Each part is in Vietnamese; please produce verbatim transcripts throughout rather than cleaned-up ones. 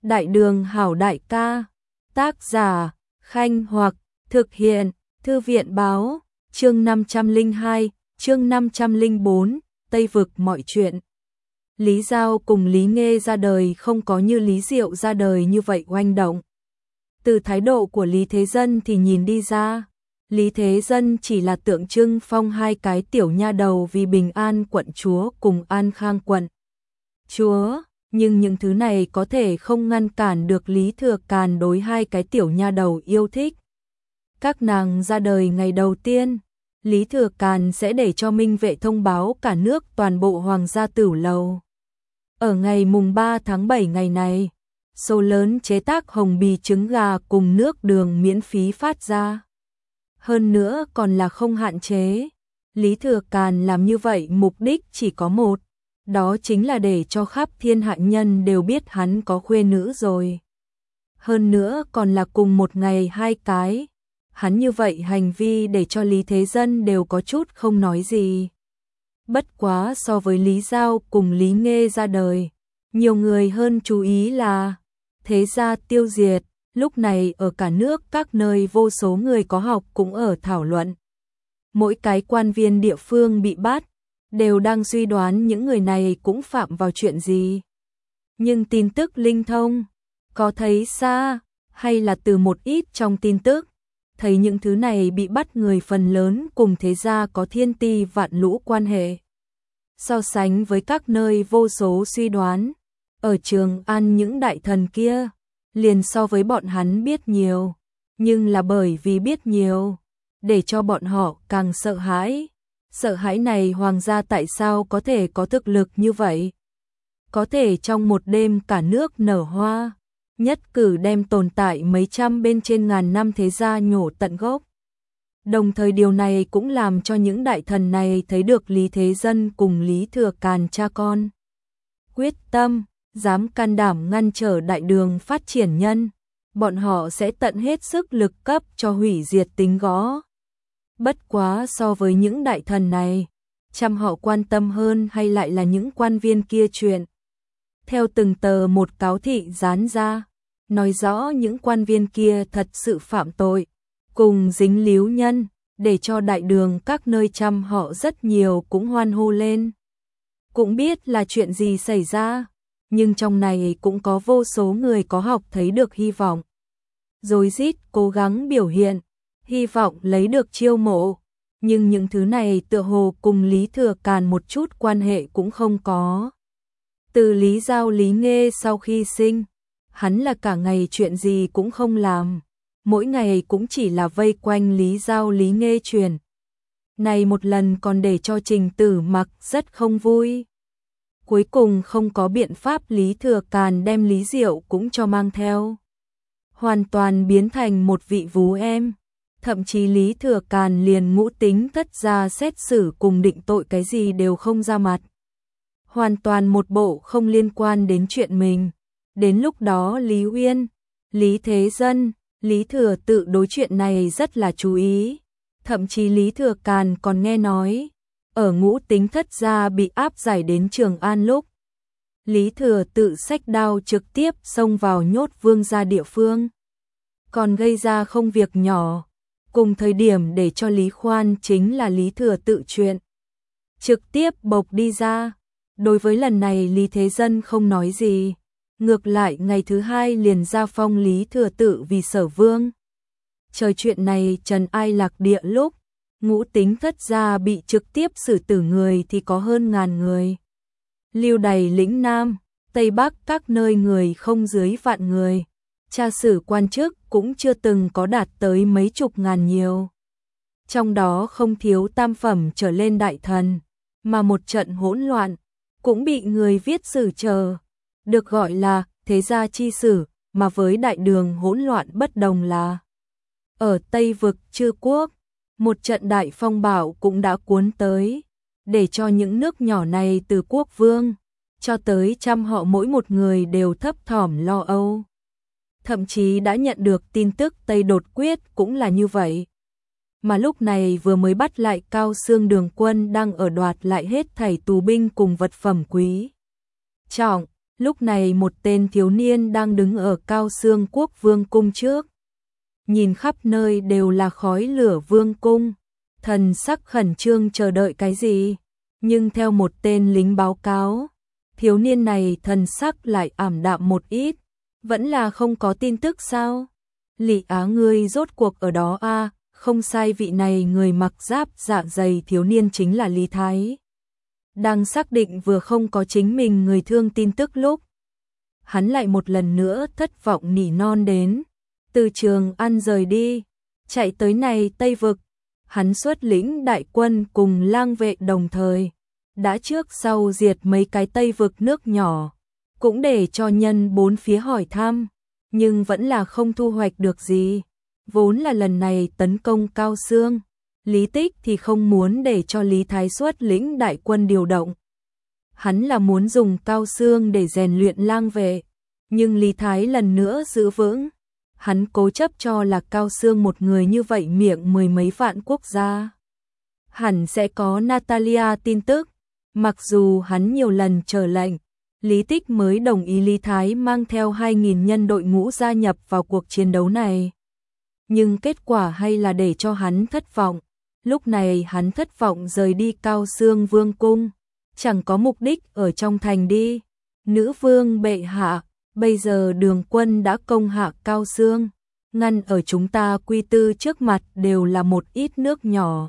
Đại đường hảo đại ca, tác giả, Khanh Hoặc, thực hiện, Thư viện báo, chương năm trăm lẻ hai, chương năm trăm lẻ bốn, Tây vực mọi chuyện. Lý Giao cùng Lý Nghê ra đời không có như Lý Diệu ra đời như vậy oanh động. Từ thái độ của Lý Thế Dân thì nhìn đi ra, Lý Thế Dân chỉ là tượng trưng phong hai cái tiểu nha đầu vì Bình An quận chúa cùng An Khang quận chúa, nhưng những thứ này có thể không ngăn cản được Lý Thừa Càn đối hai cái tiểu nha đầu yêu thích. Các nàng ra đời ngày đầu tiên, Lý Thừa Càn sẽ để cho Minh Vệ thông báo cả nước toàn bộ Hoàng gia Tửu Lầu. Ở ngày mùng ba tháng bảy ngày này, số lớn chế tác hồng bì trứng gà cùng nước đường miễn phí phát ra. Hơn nữa còn là không hạn chế. Lý Thừa Càn làm như vậy mục đích chỉ có một, đó chính là để cho khắp thiên hạ nhân đều biết hắn có khuê nữ rồi. Hơn nữa còn là cùng một ngày hai cái. Hắn như vậy hành vi để cho Lý Thế Dân đều có chút không nói gì. Bất quá so với Lý Giao cùng Lý Nghê ra đời, nhiều người hơn chú ý là thế gia tiêu diệt. Lúc này ở cả nước các nơi vô số người có học cũng ở thảo luận. Mỗi cái quan viên địa phương bị bắt, đều đang suy đoán những người này cũng phạm vào chuyện gì. Nhưng tin tức linh thông, có thấy xa, hay là từ một ít trong tin tức, thấy những thứ này bị bắt người phần lớn cùng thế gia có thiên ti vạn lũ quan hệ. So sánh với các nơi vô số suy đoán, ở Trường An những đại thần kia, liền so với bọn hắn biết nhiều, nhưng là bởi vì biết nhiều, để cho bọn họ càng sợ hãi. Sợ hãi này hoàng gia tại sao có thể có thực lực như vậy? Có thể trong một đêm cả nước nở hoa, nhất cử đem tồn tại mấy trăm bên trên ngàn năm thế gia nhổ tận gốc. Đồng thời điều này cũng làm cho những đại thần này thấy được Lý Thế Dân cùng Lý Thừa Càn cha con quyết tâm, dám can đảm ngăn trở đại đường phát triển nhân, bọn họ sẽ tận hết sức lực cấp cho hủy diệt tính gõ. Bất quá so với những đại thần này, chăm họ quan tâm hơn hay lại là những quan viên kia chuyện. Theo từng tờ một cáo thị dán ra, nói rõ những quan viên kia thật sự phạm tội, cùng dính líu nhân, để cho đại đường các nơi chăm họ rất nhiều cũng hoan hô lên. Cũng biết là chuyện gì xảy ra, nhưng trong này cũng có vô số người có học thấy được hy vọng. Rồi rít cố gắng biểu hiện, hy vọng lấy được chiêu mộ, nhưng những thứ này tựa hồ cùng Lý Thừa Càn một chút quan hệ cũng không có. Từ Lý Giao Lý Nghê sau khi sinh, hắn là cả ngày chuyện gì cũng không làm, mỗi ngày cũng chỉ là vây quanh Lý Giao Lý Nghê truyền. Này một lần còn để cho Trình Tử Mặc rất không vui. Cuối cùng không có biện pháp, Lý Thừa Càn đem Lý Diệu cũng cho mang theo. Hoàn toàn biến thành một vị vú em. Thậm chí Lý Thừa Càn liền ngũ tính thất ra xét xử cùng định tội cái gì đều không ra mặt. Hoàn toàn một bộ không liên quan đến chuyện mình. Đến lúc đó Lý Uyên, Lý Thế Dân, Lý Thừa Tự đối chuyện này rất là chú ý. Thậm chí Lý Thừa Càn còn nghe nói, ở ngũ tính thất gia bị áp giải đến Trường An lúc, Lý Thừa Tự xách đao trực tiếp xông vào nhốt vương gia địa phương. Còn gây ra không việc nhỏ, cùng thời điểm để cho Lý Khoan chính là Lý Thừa Tự chuyện. Trực tiếp bộc đi ra, đối với lần này Lý Thế Dân không nói gì, ngược lại ngày thứ hai liền ra phong Lý Thừa Tự vì sở vương. Trời chuyện này trần ai lạc địa lúc, ngũ tính thất gia bị trực tiếp xử tử người thì có hơn ngàn người. Lưu đày lĩnh Nam, Tây Bắc các nơi người không dưới vạn người. Tra xử quan chức cũng chưa từng có đạt tới mấy chục ngàn nhiều. Trong đó không thiếu tam phẩm trở lên đại thần, mà một trận hỗn loạn, cũng bị người viết sử chờ. Được gọi là thế gia chi sử, mà với đại đường hỗn loạn bất đồng là ở Tây vực Chư Quốc, một trận đại phong bạo cũng đã cuốn tới, để cho những nước nhỏ này từ quốc vương, cho tới trăm họ mỗi một người đều thấp thỏm lo âu. Thậm chí đã nhận được tin tức Tây đột quyết cũng là như vậy. Mà lúc này vừa mới bắt lại Cao Xương Đường quân đang ở đoạt lại hết thảy tù binh cùng vật phẩm quý trọng, Lúc này một tên thiếu niên đang đứng ở Cao Xương Quốc vương cung trước. Nhìn khắp nơi đều là khói lửa vương cung, thần sắc khẩn trương chờ đợi cái gì. Nhưng theo một tên lính báo cáo, thiếu niên này thần sắc lại ảm đạm một ít. Vẫn là không có tin tức sao? Lý Á ngươi rốt cuộc ở đó a? À? Không sai, vị này người mặc giáp dạ dày thiếu niên chính là Lý Thái. Đang xác định vừa không có chính mình người thương tin tức lúc, hắn lại một lần nữa thất vọng nỉ non đến. Từ Trường An rời đi, chạy tới này Tây Vực, hắn xuất lĩnh đại quân cùng lang vệ đồng thời, đã trước sau diệt mấy cái Tây Vực nước nhỏ, cũng để cho nhân bốn phía hỏi thăm, nhưng vẫn là không thu hoạch được gì. Vốn là lần này tấn công Cao Xương, Lý Tích thì không muốn để cho Lý Thái xuất lĩnh đại quân điều động. Hắn là muốn dùng Cao Xương để rèn luyện lang vệ, nhưng Lý Thái lần nữa giữ vững. Hắn cố chấp cho là Cao Xương một người như vậy miệng mười mấy vạn quốc gia. Hẳn sẽ có Natalia tin tức, mặc dù hắn nhiều lần chờ lệnh, Lý Tích mới đồng ý Lý Thái mang theo hai nghìn nhân đội ngũ gia nhập vào cuộc chiến đấu này. Nhưng kết quả hay là để cho hắn thất vọng. Lúc này hắn thất vọng rời đi Cao Xương Vương cung, chẳng có mục đích ở trong thành đi. Nữ vương bệ hạ, bây giờ Đường quân đã công hạ Cao Xương, ngăn ở chúng ta Quy Tư trước mặt đều là một ít nước nhỏ.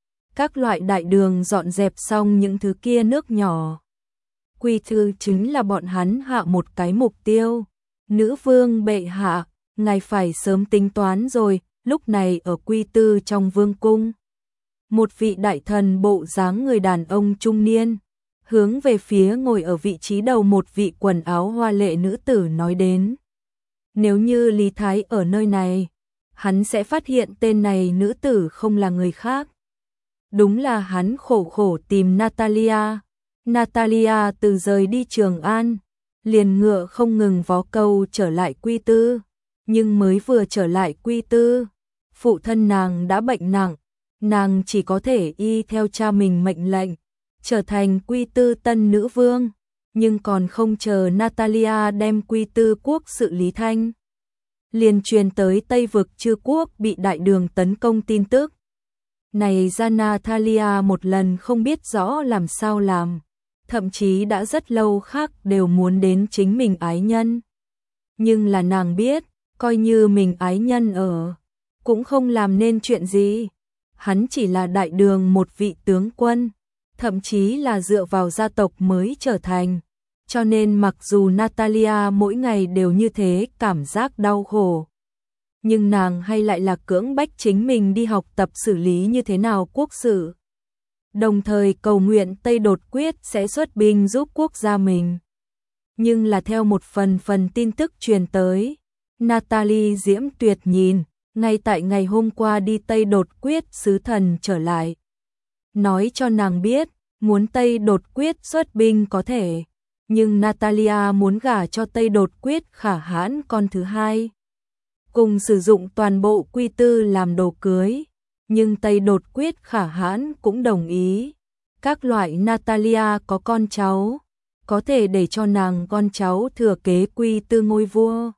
Các loại đại đường dọn dẹp xong những thứ kia nước nhỏ. Quy Tư chính là bọn hắn hạ một cái mục tiêu. Nữ vương bệ hạ, ngài phải sớm tính toán rồi. Lúc này ở Quy Tư trong vương cung, một vị đại thần bộ dáng người đàn ông trung niên, hướng về phía ngồi ở vị trí đầu một vị quần áo hoa lệ nữ tử nói đến. Nếu như Lý Thái ở nơi này, hắn sẽ phát hiện tên này nữ tử không là người khác. Đúng là hắn khổ khổ tìm Natalia. Natalia từ rời đi Trường An, liền ngựa không ngừng vó câu trở lại Quy Tư. Nhưng mới vừa trở lại Quy Tư, phụ thân nàng đã bệnh nặng, nàng chỉ có thể y theo cha mình mệnh lệnh, trở thành Quy Tư tân nữ vương, nhưng còn không chờ Natalia đem Quy Tư quốc sự Lý Thanh, liền truyền tới Tây Vực Chư quốc bị đại đường tấn công tin tức. Này ra Natalia một lần không biết rõ làm sao làm, thậm chí đã rất lâu khác đều muốn đến chính mình ái nhân. Nhưng là nàng biết, coi như mình ái nhân ở, cũng không làm nên chuyện gì. Hắn chỉ là đại đường một vị tướng quân, thậm chí là dựa vào gia tộc mới trở thành. Cho nên mặc dù Natalia mỗi ngày đều như thế cảm giác đau khổ, nhưng nàng hay lại là cưỡng bách chính mình đi học tập xử lý như thế nào quốc sự. Đồng thời cầu nguyện Tây Đột Quyết sẽ xuất binh giúp quốc gia mình. Nhưng là theo một phần phần tin tức truyền tới, Natalie diễm tuyệt nhìn, ngay tại ngày hôm qua đi Tây Đột Quyết sứ thần trở lại. Nói cho nàng biết, muốn Tây Đột Quyết xuất binh có thể, nhưng Natalia muốn gả cho Tây Đột Quyết khả hãn con thứ hai. Cùng sử dụng toàn bộ Quy Tư làm đồ cưới, nhưng Tây Đột Quyết khả hãn cũng đồng ý. Các loại Natalia có con cháu, có thể để cho nàng con cháu thừa kế Quy Tư ngôi vua.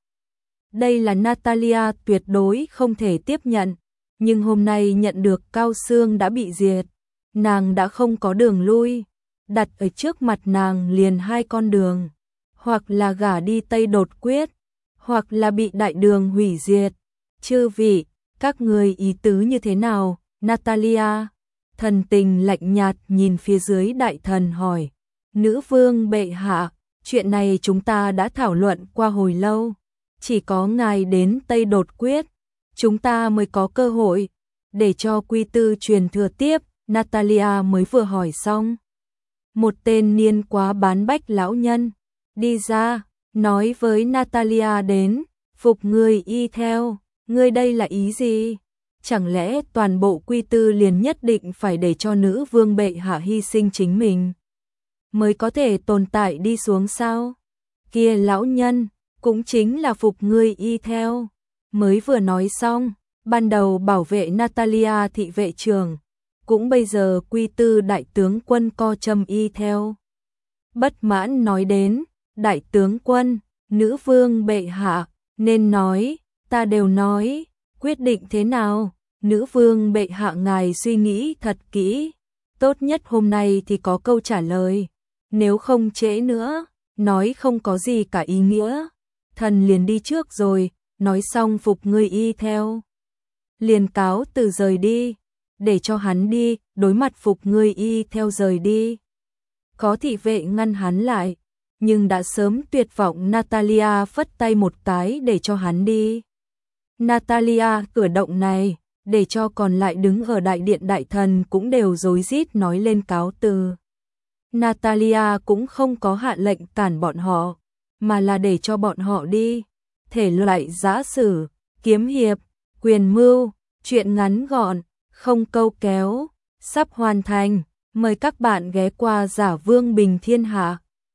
Đây là Natalia tuyệt đối không thể tiếp nhận, nhưng hôm nay nhận được Cao Xương đã bị diệt, nàng đã không có đường lui, đặt ở trước mặt nàng liền hai con đường, hoặc là gả đi Tây Đột Quyết, hoặc là bị đại đường hủy diệt. Chư vị, các người ý tứ như thế nào? Natalia, thần tình lạnh nhạt nhìn phía dưới đại thần hỏi. Nữ vương bệ hạ, chuyện này chúng ta đã thảo luận qua hồi lâu. Chỉ có ngài đến Tây Đột Quyết, chúng ta mới có cơ hội để cho Quy Tư truyền thừa tiếp. Natalia mới vừa hỏi xong, một tên niên quá bán bách lão nhân đi ra, nói với Natalia đến, phục người y theo, ngươi đây là ý gì? Chẳng lẽ toàn bộ Quy Tư liền nhất định phải để cho nữ vương bệ hạ hy sinh chính mình mới có thể tồn tại đi xuống sao? Kia lão nhân, cũng chính là phục ngươi y theo. Mới vừa nói xong, ban đầu bảo vệ Natalia thị vệ trưởng, cũng bây giờ Quy Tư đại tướng quân co châm y theo. Bất mãn nói đến, Đại tướng quân, nữ vương bệ hạ, nên nói, ta đều nói, quyết định thế nào? Nữ vương bệ hạ ngài suy nghĩ thật kỹ, tốt nhất hôm nay thì có câu trả lời, nếu không trễ nữa, nói không có gì cả ý nghĩa. Thần liền đi trước rồi, nói xong phục ngươi y theo. Liền cáo từ rời đi, để cho hắn đi, đối mặt phục ngươi y theo rời đi. Có thị vệ ngăn hắn lại, nhưng đã sớm tuyệt vọng. Natalia phất tay một cái để cho hắn đi. Natalia cử động này, để cho còn lại đứng ở đại điện đại thần cũng đều rối rít nói lên cáo từ. Natalia cũng không có hạ lệnh cản bọn họ, mà là để cho bọn họ đi. Thể loại giã sử, kiếm hiệp, quyền mưu, chuyện ngắn gọn, không câu kéo, sắp hoàn thành. Mời các bạn ghé qua Giả Vương Bình Thiên Hạ.